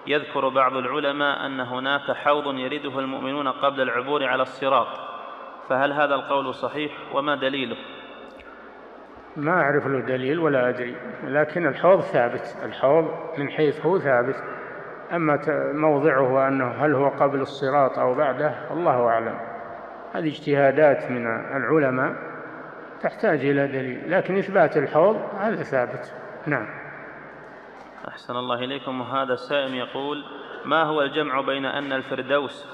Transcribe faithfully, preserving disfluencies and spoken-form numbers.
يذكر بعض العلماء أن هناك حوض يرده المؤمنون قبل العبور على الصراط، فهل هذا القول صحيح وما دليله؟ ما أعرف له دليل ولا أدري، لكن الحوض ثابت، الحوض من حيث هو ثابت، أما موضعه أنه هل هو قبل الصراط أو بعده الله أعلم، هذه اجتهادات من العلماء تحتاج إلى دليل، لكن إثبات الحوض هذا ثابت. نعم. أحسن الله إليكم. وهذا السائل يقول: ما هو الجمع بين أن الفردوس